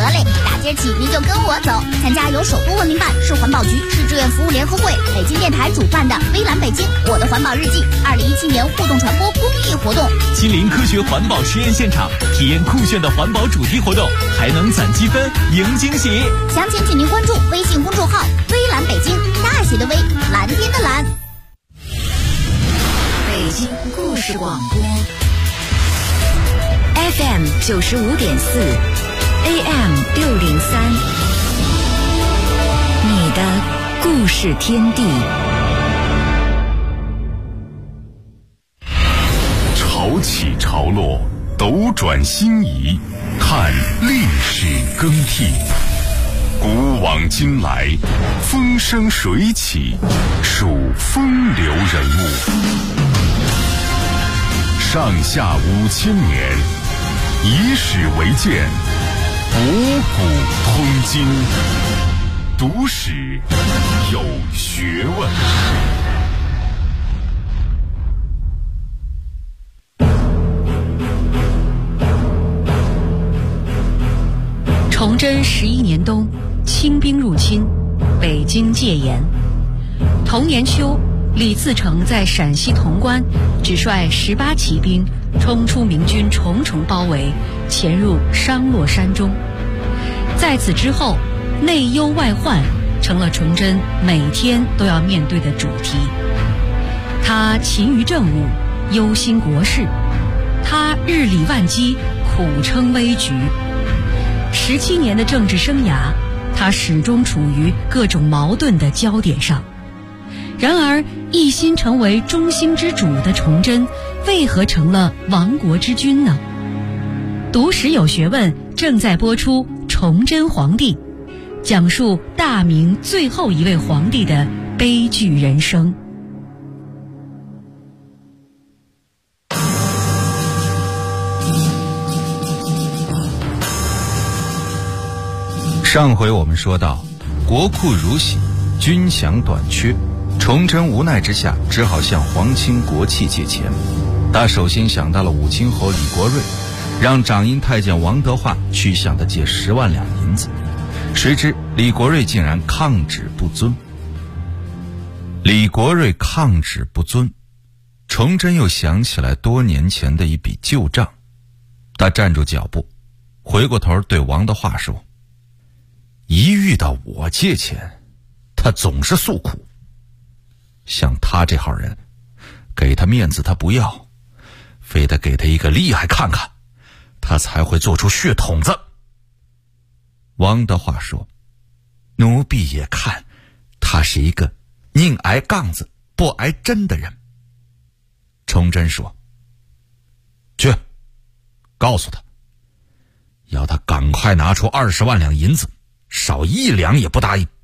嘞，大街起您就跟我走，参加由首都文明办、市环保局、市志愿服务联合会、北京电台主办的微蓝北京我的环保日记2017年互动传播公益活动， 亲临科学环保实验现场，体验酷炫的环保主题活动，还能攒积分赢惊喜。 详情请您关注微信公众号微蓝北京，大写的微，蓝天的蓝。 北京故事广播 FM 95.4 AM 603，你的故事天地。 潮起潮落，斗转星移，看历史更替，古往今来，风生水起，数风流人物。上下5000年，以史为鉴，博古通今，读史有学问。 崇祯11年冬，清兵入侵，北京戒严。同年秋，李自成在陕西潼关只率18骑兵冲出明军重重包围，潜入商洛山中。在此之后，内忧外患成了崇祯每天都要面对的主题。他勤于政务，忧心国事，他日理万机，苦撑危局。17年的政治生涯，他始终处于各种矛盾的焦点上。然而，一心成为中兴之主的崇祯，为何成了亡国之君呢？读史有学问正在播出《崇祯皇帝》，讲述大明最后一位皇帝的悲剧人生。 上回我们说到，国库如洗，军饷短缺，崇祯无奈之下只好向皇亲国戚借钱。他首先想到了武清侯李国瑞，让掌印太监王德化去向他借10万两银子，谁知李国瑞竟然抗旨不遵。崇祯又想起来多年前的一笔旧账，他站住脚步，回过头对王德化说，一遇到我借钱，他总是诉苦。像他这号人，给他面子他不要，非得给他一个厉害看看，他才会做出血筒子。王德化说，奴婢也看他是一个宁挨杠子不挨针的人。崇祯说，去告诉他，要他赶快拿出20万两银子，少1两也不答应。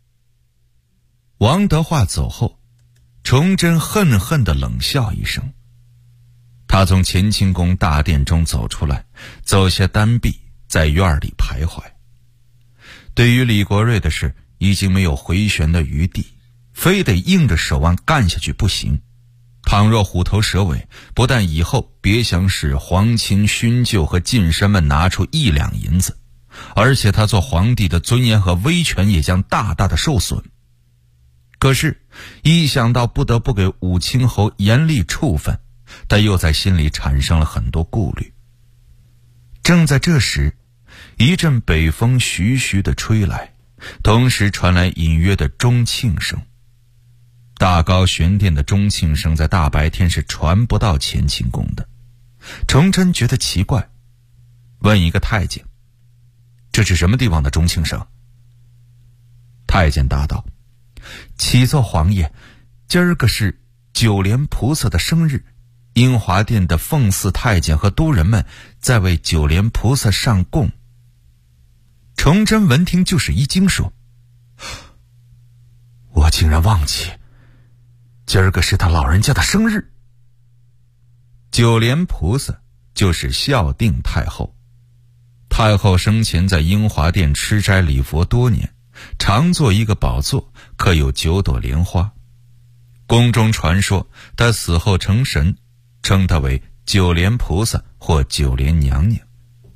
王德化走后，崇祯恨恨地冷笑一声。他从乾清宫大殿中走出来，走下单壁，在院里徘徊。对于李国瑞的事，已经没有回旋的余地，非得硬着手腕干下去不行。倘若虎头蛇尾，不但以后别想使皇亲勋旧和近身们拿出1两银子，而且他做皇帝的尊严和威权也将大大的受损。可是一想到不得不给武清侯严厉处分，他又在心里产生了很多顾虑。正在这时，一阵北风徐徐地吹来，同时传来隐约的钟磬声。大高玄殿的钟磬声在大白天是传不到乾清宫的。崇祯觉得奇怪，问一个太监，这是什么地方的钟磬声？太监答道，启奏皇爷，今儿个是九莲菩萨的生日，英华殿的奉祀太监和都人们在为九莲菩萨上供。崇祯闻听就是一惊，说，我竟然忘记今儿个是他老人家的生日。九莲菩萨就是孝定太后，太后生前在英华殿吃斋礼佛多年，常坐一个宝座，刻有9朵莲花。宫中传说她死后成神，称她为九莲菩萨或九莲娘娘。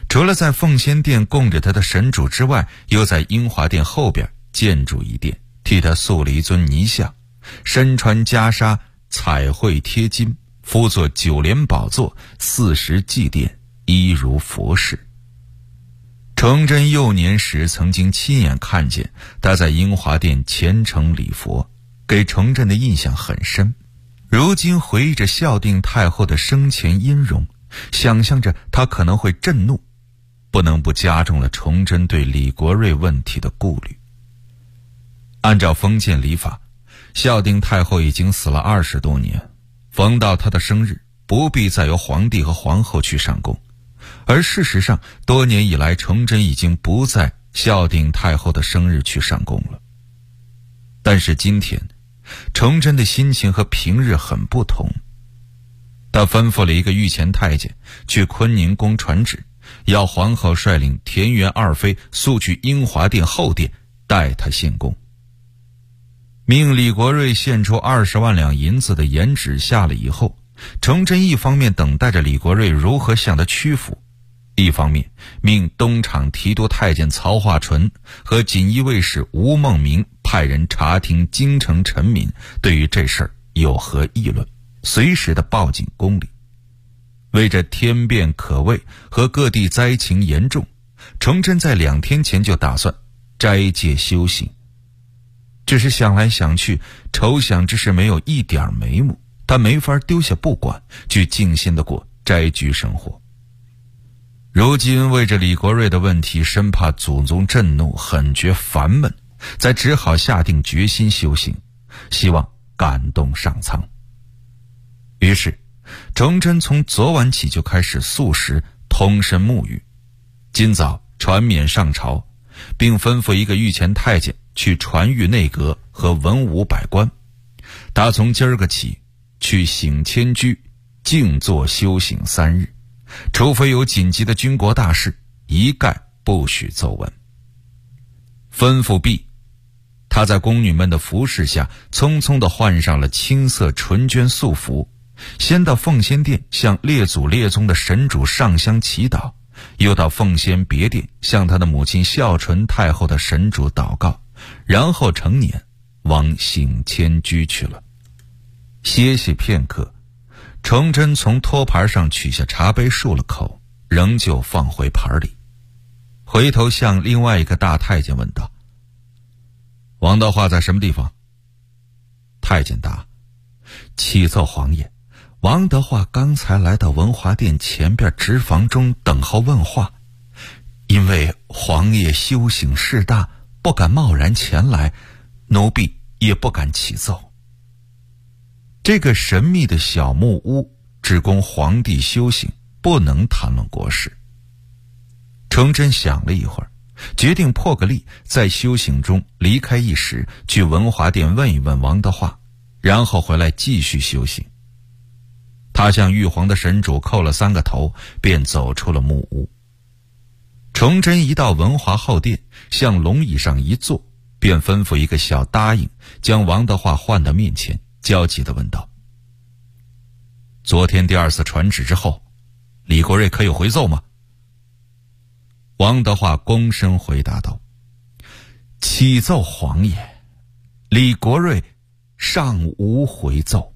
除了在奉先殿供着他的神主之外，又在英华殿后边建筑一殿，替他塑了一尊泥像，身穿袈裟，彩绘贴金，辅佐9连宝座，40祭奠，一如佛事。崇祯幼年时曾经亲眼看见他在英华殿虔诚礼佛，给崇祯的印象很深。如今回忆着孝定太后的生前音容，想象着她可能会震怒，不能不加重了崇祯对李国瑞问题的顾虑。按照封建礼法，孝定太后已经死了20多年，逢到她的生日，不必再由皇帝和皇后去上供。而事实上，多年以来，崇祯已经不在孝定太后的生日去上供了。但是今天，崇祯的心情和平日很不同。他吩咐了一个御前太监去坤宁宫传旨，要皇后率领田园二妃速去英华殿后殿代他献供，命李国瑞献出20万两银子的严旨下了以后，崇祯一方面等待着李国瑞如何向他屈服，一方面命东厂提督太监曹化纯和锦衣卫士吴孟明派人查听京城臣民对于这事儿有何议论，随时的报警宫里。为着天变可畏和各地灾情严重，崇祯在2天前就打算斋戒修行。只是想来想去，筹想之事没有一点眉目，他没法丢下不管，去静心的过斋居生活。如今为着李国瑞的问题，生怕祖宗震怒，很觉烦闷，才只好下定决心修行，希望感动上苍。于是崇祯从昨晚起就开始素食通身沐浴，今早传冕上朝，并吩咐一个御前太监去传谕内阁和文武百官，他从今儿个起去省迁居，静坐修行3日，除非有紧急的军国大事，一概不许奏闻。吩咐毕，他在宫女们的服侍下，匆匆地换上了青色纯绢素服，先到奉先殿向列祖列宗的神主上香祈祷，又到奉先别殿向他的母亲孝纯太后的神主祷告，然后成年往省迁居去了。歇息片刻，崇祯从托盘上取下茶杯漱了口，仍旧放回盘里，回头向另外一个大太监问道：王德化在什么地方？太监答：启奏皇爷，王德化刚才来到文华殿前边直房中等候问话，因为皇爷修行事大，不敢贸然前来，奴婢也不敢启奏。这个神秘的小木屋只供皇帝修行，不能谈论国事。崇祯想了一会儿，决定破个例，在修行中离开一时，去文华殿问一问王德化，然后回来继续修行。他向玉皇的神主叩了3个头，便走出了木屋。崇祯一到文华后殿，向龙椅上一坐，便吩咐一个小答应将王德化唤到面前，焦急地问道：昨天第2次传旨之后，李国瑞可有回奏吗？王德化躬身回答道：启奏皇爷，李国瑞尚无回奏。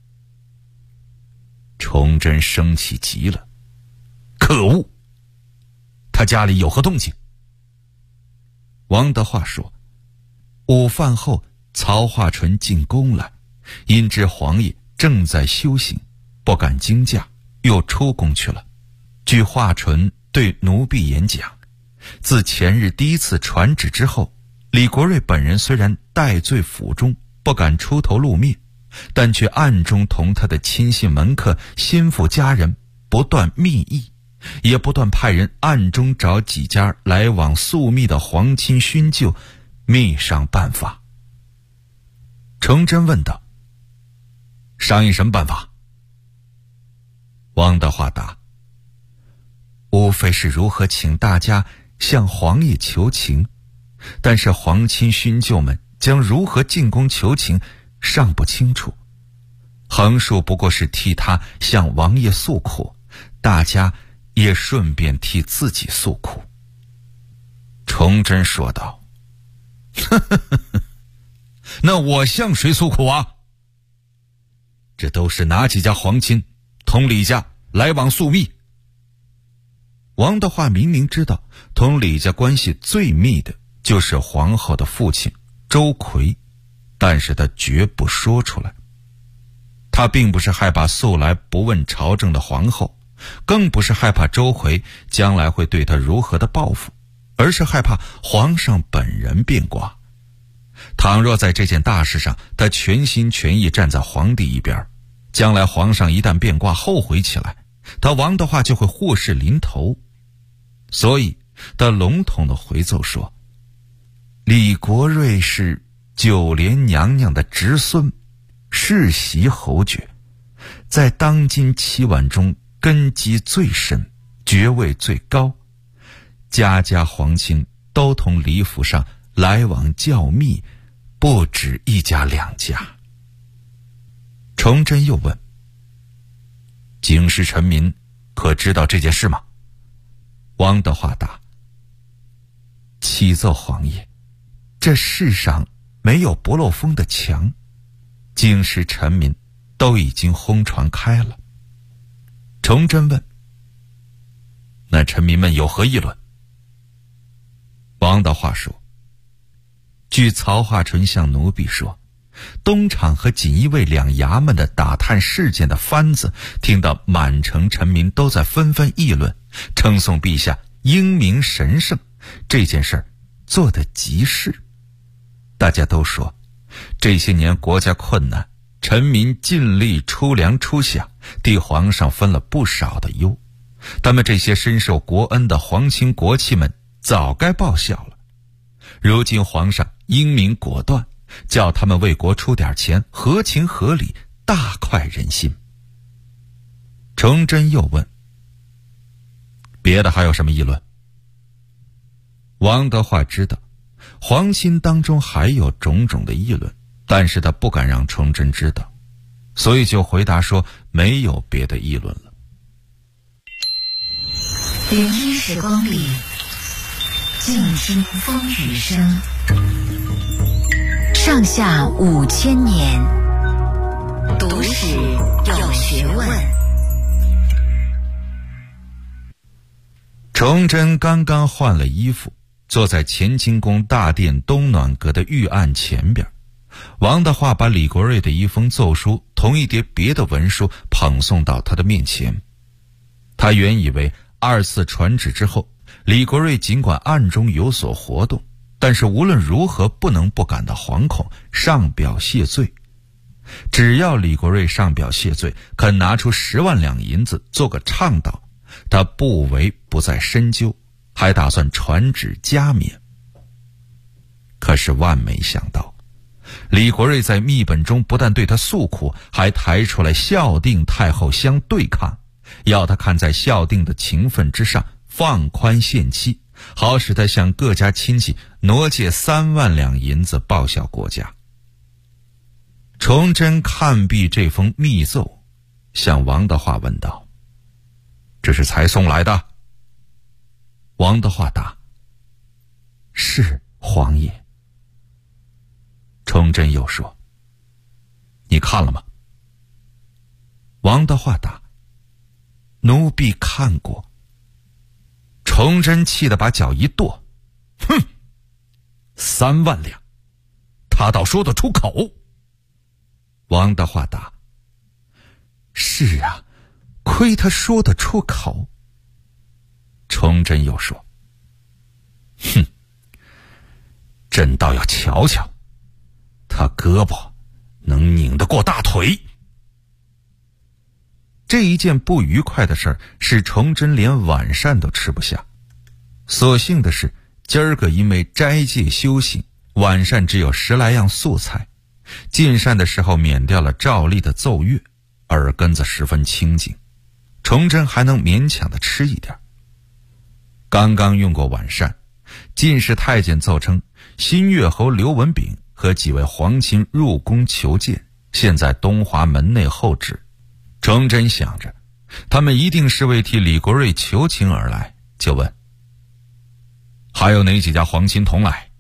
崇祯生气极了，可恶，他家里有何动静？王德化说：午饭后曹化纯进宫来，因知皇爷正在修行，不敢惊驾，又出宫去了。据化纯对奴婢演讲，自前日第1次传旨之后，李国瑞本人虽然戴罪府中，不敢出头露面，但却暗中同他的亲信门客、心腹家人不断密议，也不断派人暗中找几家来往宿密的皇亲勋旧，密商办法。崇祯问道：商议什么办法？王德化答：无非是如何请大家向皇爷求情，但是皇亲勋旧们将如何进宫求情尚不清楚，横竖不过是替他向王爷诉苦，大家也顺便替自己诉苦。崇祯说道：那我向谁诉苦啊？这都是哪几家皇亲同李家来往速密？王德化明明知道同李家关系最密的就是皇后的父亲周奎，但是他绝不说出来。他并不是害怕素来不问朝政的皇后，更不是害怕周奎将来会对他如何的报复，而是害怕皇上本人变卦。倘若在这件大事上他全心全意站在皇帝一边，将来皇上一旦变卦后悔起来，他王德化就会祸事临头。所以他笼统地回奏说，李国瑞是九莲娘娘的侄孙，世袭侯爵，在当今7万中根基最深，爵位最高，家家皇亲都同李府上来往较密，不止一家两家。崇祯又问，京师臣民可知道这件事吗？王德化答：启奏皇爷，这世上没有不漏风的墙，京师臣民都已经轰传开了。崇祯问：那臣民们有何议论？王德化说：据曹化淳向奴婢说，东厂和锦衣卫两衙门的打探事件的番子，听到满城臣民都在纷纷议论，称颂陛下英明神圣，这件事做得极是。大家都说，这些年国家困难，臣民尽力出粮出饷，替皇上分了不少的忧。他们这些深受国恩的皇亲国戚们早该报效了。如今皇上英明果断，叫他们为国出点钱，合情合理，大快人心。崇祯又问：别的还有什么议论？王德化知道皇亲当中还有种种的议论，但是他不敢让崇祯知道，所以就回答说没有别的议论了。 灵异时光里，静听风雨声，上下5000年，读史有学问。 崇祯刚刚换了衣服，坐在乾清宫大殿东暖阁的御案前边，王德化把李国瑞的一封奏书同一叠别的文书捧送到他的面前。他原以为2次传旨之后，李国瑞尽管暗中有所活动，但是无论如何不能不感到惶恐，上表谢罪。只要李国瑞上表谢罪，肯拿出10万两银子做个倡导，他不为不再深究，还打算传旨加冕。可是万没想到，李国瑞在密本中不但对他诉苦，还抬出来孝定太后相对抗，要他看在孝定的情分之上，放宽限期，好使他向各家亲戚挪借3万两银子报效国家。崇祯看毕这封密奏，向王德化问道：这是才送来的？王德化答：是皇爷。崇祯又说：你看了吗？王德化答：奴婢看过。崇祯气得把脚一跺：哼，3万两，他倒说得出口。王德化答：是啊，亏他说得出口。崇祯又说：哼，朕倒要瞧瞧，他胳膊能拧得过大腿。这一件不愉快的事儿，使崇祯连晚膳都吃不下。所幸的是，今儿个因为斋戒修行，晚膳只有10来样素菜，进膳的时候免掉了照例的奏乐，耳根子十分清净，崇祯还能勉强的吃一点。刚刚用过晚膳，进士太监奏称新月侯刘文炳和几位皇亲入宫求见，现在东华门内候旨。崇祯想着他们一定是为替李国瑞求情而来，就问：还有哪几家皇亲同来？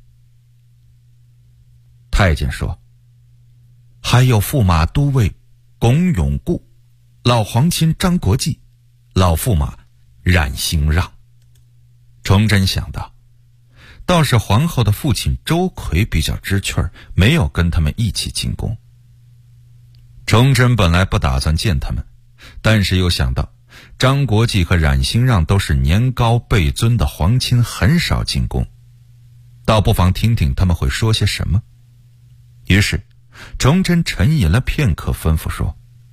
太监说：还有驸马都尉龚永固、老皇亲张国际、老驸马冉兴让。崇祯想到，倒是皇后的父亲周奎比较知趣儿，没有跟他们一起进宫。崇祯本来不打算见他们，但是又想到张国际和冉兴让都是年高辈尊的皇亲，很少进宫，倒不妨听听他们会说些什么。于是崇祯沉吟了片刻，吩咐说：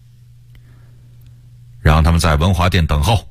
让他们在文华殿等候。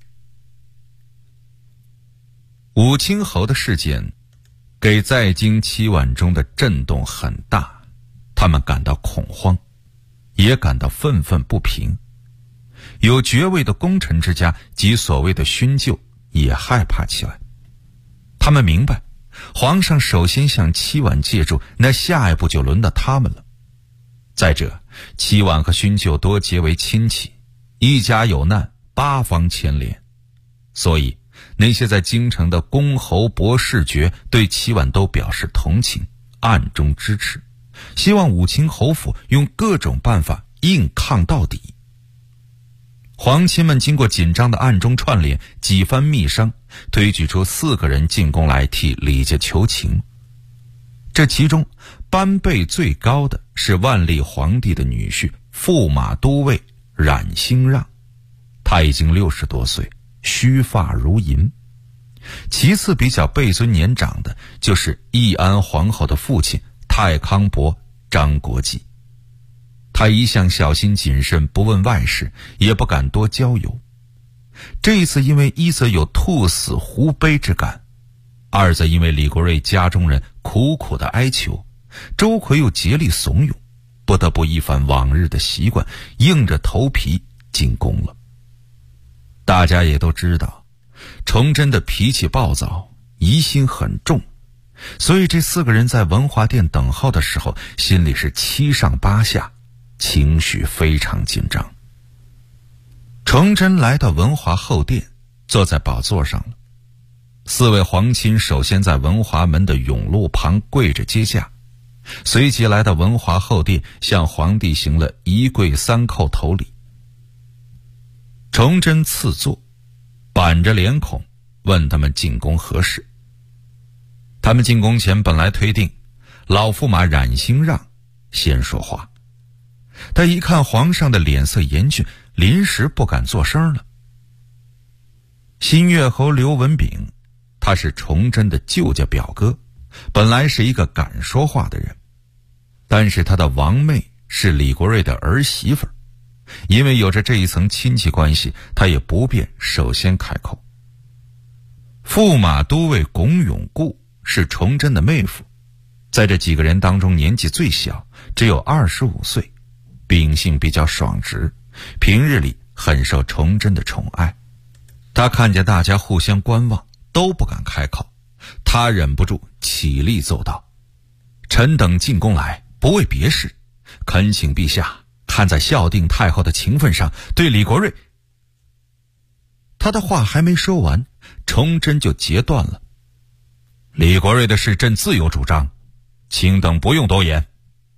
武清侯的事件给在京7万中的震动很大，他们感到恐慌，也感到愤愤不平。有爵位的功臣之家及所谓的勋旧也害怕起来。他们明白，皇上首先向7万借助，那下一步就轮到他们了。再者，7万和勋旧多结为亲戚，一家有难8方牵连，所以那些在京城的公侯伯士爵对7万都表示同情，暗中支持，希望武清侯府用各种办法硬抗到底。皇亲们经过紧张的暗中串联，几番密商，推举出4个人进宫来替李家求情。这其中班辈最高的是万历皇帝的女婿驸马都尉冉兴让，他已经60多岁，须发如银。其次比较辈尊年长的就是义安皇后的父亲太康伯张国际。他一向小心谨慎，不问外事，也不敢多交友。这一次因为一则有兔死狐悲之感，二则因为李国瑞家中人苦苦的哀求，周奎又竭力怂恿，不得不一反往日的习惯，硬着头皮进宫了。大家也都知道，崇祯的脾气暴躁，疑心很重，所以这4个人在文华殿等候的时候，心里是7上8下，情绪非常紧张。崇祯来到文华后殿，坐在宝座上了。4位皇亲首先在文华门的甬路旁跪着接驾，随即来到文华后殿，向皇帝行了1跪3叩头礼。崇祯赐座，板着脸孔问他们进宫何事。他们进宫前本来推定老驸马冉兴让先说话，但一看皇上的脸色严峻，临时不敢作声了。新月侯刘文炳，他是崇祯的舅家表哥，本来是一个敢说话的人，但是他的王妹是李国瑞的儿媳妇，因为有着这一层亲戚关系，他也不便首先开口。驸马都尉龚永固是崇祯的妹夫，在这几个人当中年纪最小，只有25岁，秉性比较爽直，平日里很受崇祯的宠爱。他看见大家互相观望，都不敢开口，他忍不住起立奏道：臣等进宫来，不为别事，恳请陛下看在孝定太后的情分上，对李国瑞……他的话还没说完，崇祯就截断了。李国瑞的事朕自有主张，请等不用多言。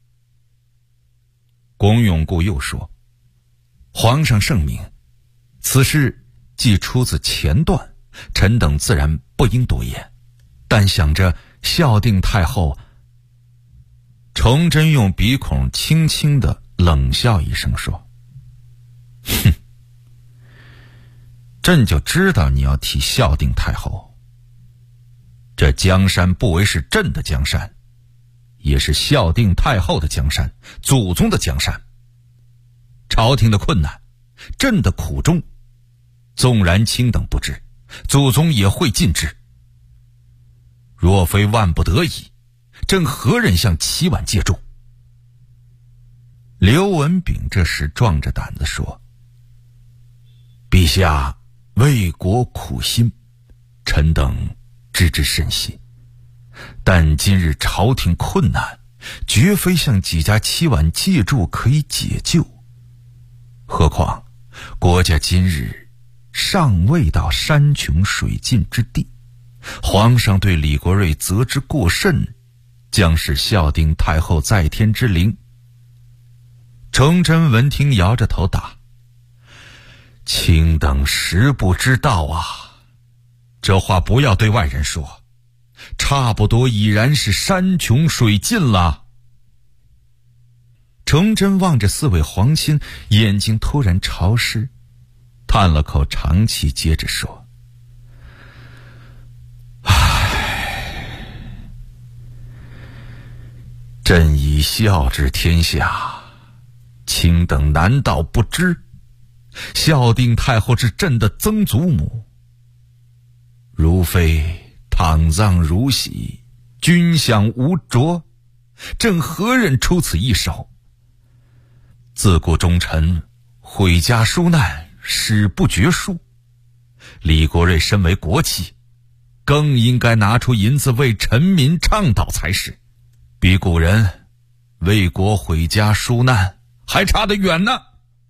龚永固又说：皇上圣明，此事既出自前段，臣等自然不应多言，但想着孝定太后……崇祯用鼻孔轻轻地冷笑一声说：哼，朕就知道你要提孝定太后。这江山不为是朕的江山，也是孝定太后的江山，祖宗的江山。朝廷的困难，朕的苦衷，纵然卿等不知，祖宗也会尽之。若非万不得已，朕何忍向7万借助？刘文炳这时壮着胆子说：陛下为国苦心，臣等知之甚喜，但今日朝廷困难，绝非向几家7万借助可以解救。何况国家今日尚未到山穷水尽之地，皇上对李国瑞责之过甚，将是孝定太后在天之灵。崇祯闻听，摇着头答：卿等实不知道啊，这话不要对外人说，差不多已然是山穷水尽了。崇祯望着四位皇亲，眼睛突然潮湿，叹了口长气，接着说：朕以孝治天下，卿等难道不知？孝定太后是朕的曾祖母，如非躺葬如洗，君享无着，朕何忍出此一手？自古忠臣毁家纾难，史不绝书。李国瑞身为国戚，更应该拿出银子为臣民倡导才是，比古人为国毁家纾难还差得远呢。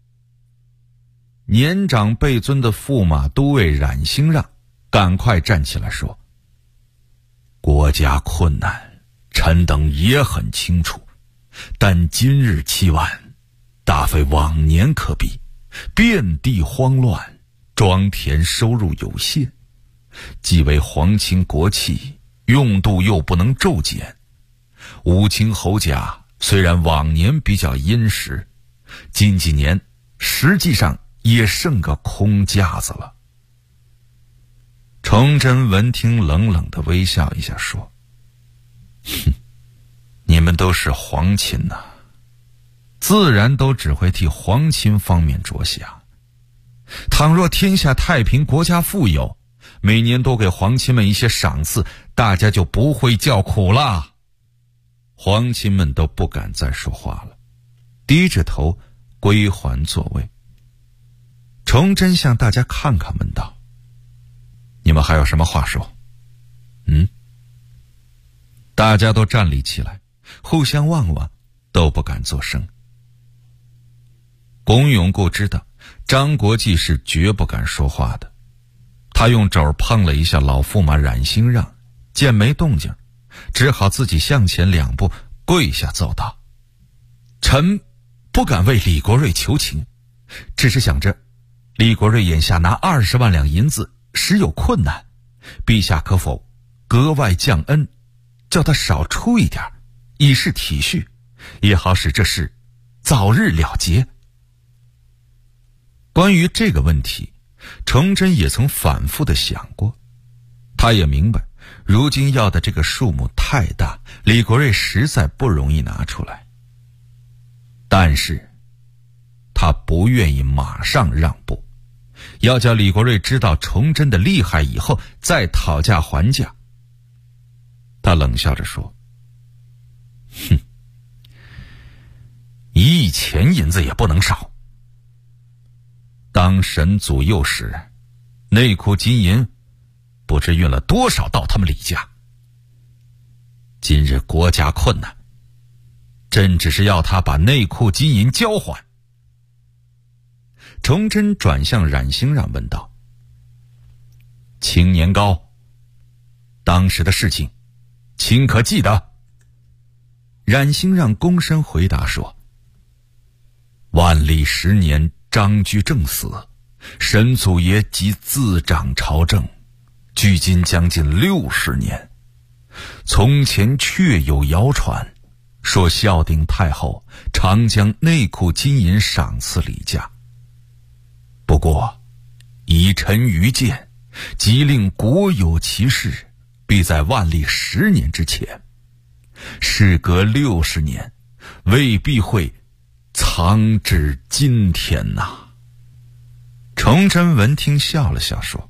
年长辈尊的驸马都尉冉兴让赶快站起来说：国家困难，臣等也很清楚，但今日期万大非往年可比，遍地慌乱，庄田收入有限，既为皇亲国戚，用度又不能骤减。武清侯家虽然往年比较殷实，近几年实际上也剩个空架子了。崇祯闻听，冷冷地微笑一下说：你们都是皇亲呐，自然都只会替皇亲方面着想。倘若天下太平，国家富有，每年多给皇亲们一些赏赐，大家就不会叫苦了。皇亲们都不敢再说话了，低着头归还座位。崇祯向大家看看，问道：你们还有什么话说？大家都站立起来，互相望望，都不敢作声。龚永固知道张国际是绝不敢说话的，他用肘碰了一下老驸马冉兴让，见没动静，只好自己向前2步，跪下奏道：臣不敢为李国瑞求情，只是想着李国瑞眼下拿20万两银子实有困难，陛下可否格外降恩，叫他少出一点，以示体恤，也好使这事早日了结。关于这个问题，崇祯也曾反复地想过，他也明白如今要的这个数目太大，李国瑞实在不容易拿出来，但是他不愿意马上让步，要叫李国瑞知道崇祯的厉害以后再讨价还价。他冷笑着说：1亿钱银子也不能少。当神祖幼时，内库金银不知运了多少到他们李家。今日国家困难，朕只是要他把内库金银交还。崇祯转向冉兴让问道：卿年高，当时的事情卿可记得？冉兴让躬身回答说：万历10年张居正死，神祖爷即自掌朝政，距今将近60年。从前确有谣传，说孝定太后常将内库金银赏赐李家。不过以臣愚见，即令国有其事，必在万历10年之前。事隔60年，未必会藏至今天呐。崇祯闻听笑了笑说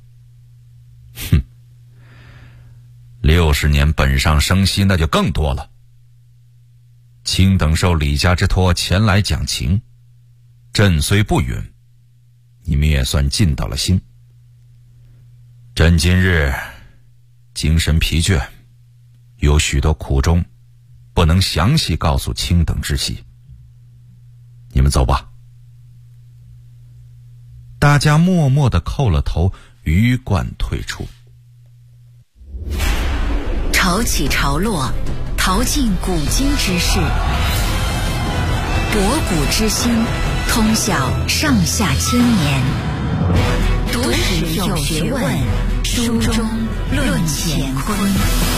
：60年本上生息，那就更多了。卿等受李家之托前来讲情，朕虽不允，你们也算尽到了心。朕今日精神疲倦，有许多苦衷不能详细告诉卿等知悉，你们走吧。 大家默默地叩了头，鱼贯退出。 潮起潮落，淘尽古今之事，博古之心，通晓上下千年。读史有学问，书中论乾坤。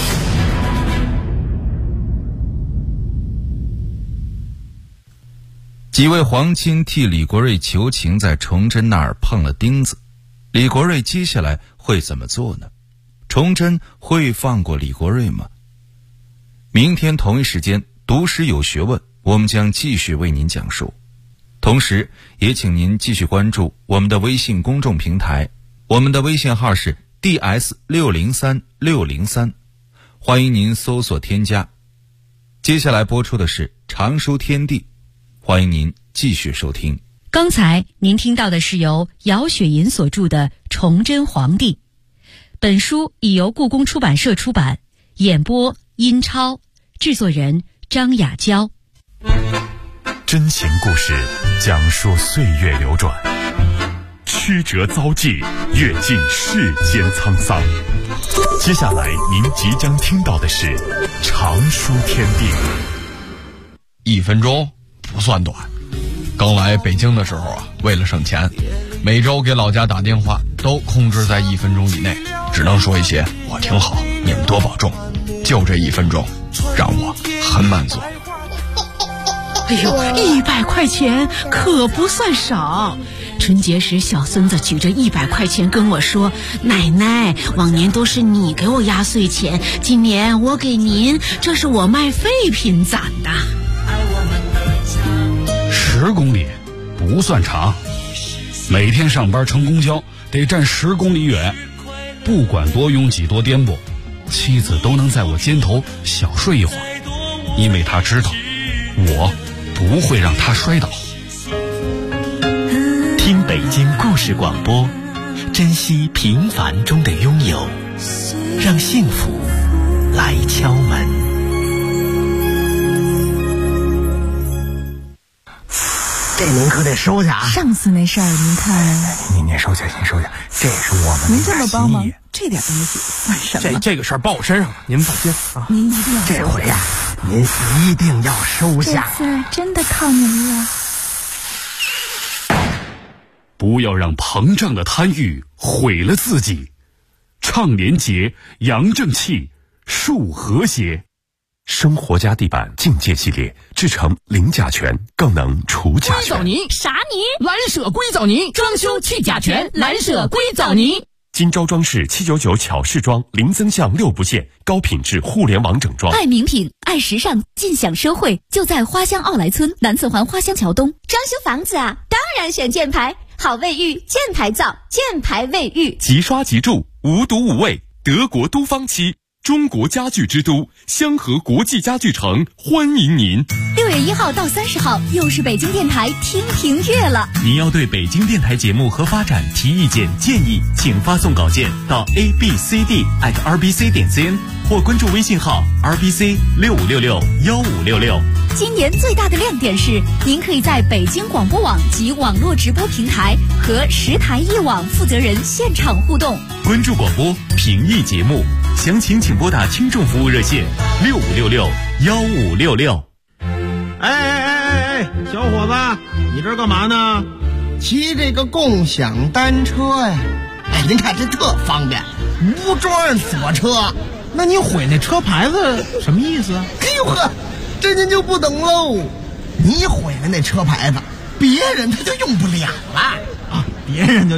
几位皇亲替李国瑞求情，在崇祯那儿碰了钉子。李国瑞接下来会怎么做呢？崇祯会放过李国瑞吗？明天同一时间，读史有学问，我们将继续为您讲述。同时也请您继续关注我们的微信公众平台，我们的微信号是 DS603603，欢迎您搜索添加。接下来播出的是常书天地，欢迎您继续收听。 刚才您听到的是由姚雪银所著的《崇祯皇帝》，本书已由故宫出版社出版，演播殷超，制作人张雅娇。 真情故事讲述岁月流转，曲折遭际，阅尽世间沧桑。接下来您即将听到的是常书天地。 1分钟不算短，刚来北京的时候啊，为了省钱，每周给老家打电话都控制在1分钟以内，只能说一些我挺好，你们多保重，就这1分钟让我很满足。 哎呦，100块钱可不算少。春节时小孙子举着100块钱跟我说，奶奶，往年都是你给我压岁钱，今年我给您，这是我卖废品攒的。 10公里不算长，每天上班乘公交得站10公里远，不管多拥挤多颠簸，妻子都能在我肩头小睡一会儿，因为她知道我不会让她摔倒。 听北京故事广播，珍惜平凡中的拥有，让幸福来敲门。 这您可得收下啊！ 上次那事儿您看， 您收下，这是我们您这么帮忙，这点东西算什么？ 这个事儿报我身上了，您放心啊！ 您一定要这回呀，您一定要收下。 这次真的靠您了。 不要让膨胀的贪欲毁了自己，倡廉洁，扬正气，树和谐。 生活家地板境界系列制成零甲醛，更能除甲醛。 硅藻泥啥泥？蓝舍硅藻泥，装修去甲醛，蓝舍硅藻泥。 金招装饰799巧饰装，零增项6不限，高品质互联网整装。 爱名品，爱时尚，尽享奢惠，就在花乡奥莱村南侧环花乡桥东。装修房子啊，当然选箭牌，好卫浴，箭牌造，箭牌卫浴。 即刷即住，无毒无味，德国都芳漆。中国家具之都香河国际家具城欢迎您。 6月1号到30号，又是北京电台听评月了。 您要对北京电台节目和发展提意见建议，请发送稿件到 abcd@rbc.cn 或关注微信号 rbc65661566。 今年最大的亮点是，您可以在北京广播网及网络直播平台和10台1网负责人现场互动。 关注广播，评议节目，详情请拨打听众服务热线65661566。 哎，小伙子，你这干嘛呢？ 骑这个共享单车呀。哎，您看这特方便，无桩锁车。 那你毁那车牌子什么意思啊？ 哎呦呵，这您就不懂喽。你毁了那车牌子，别人他就用不了了啊，别人就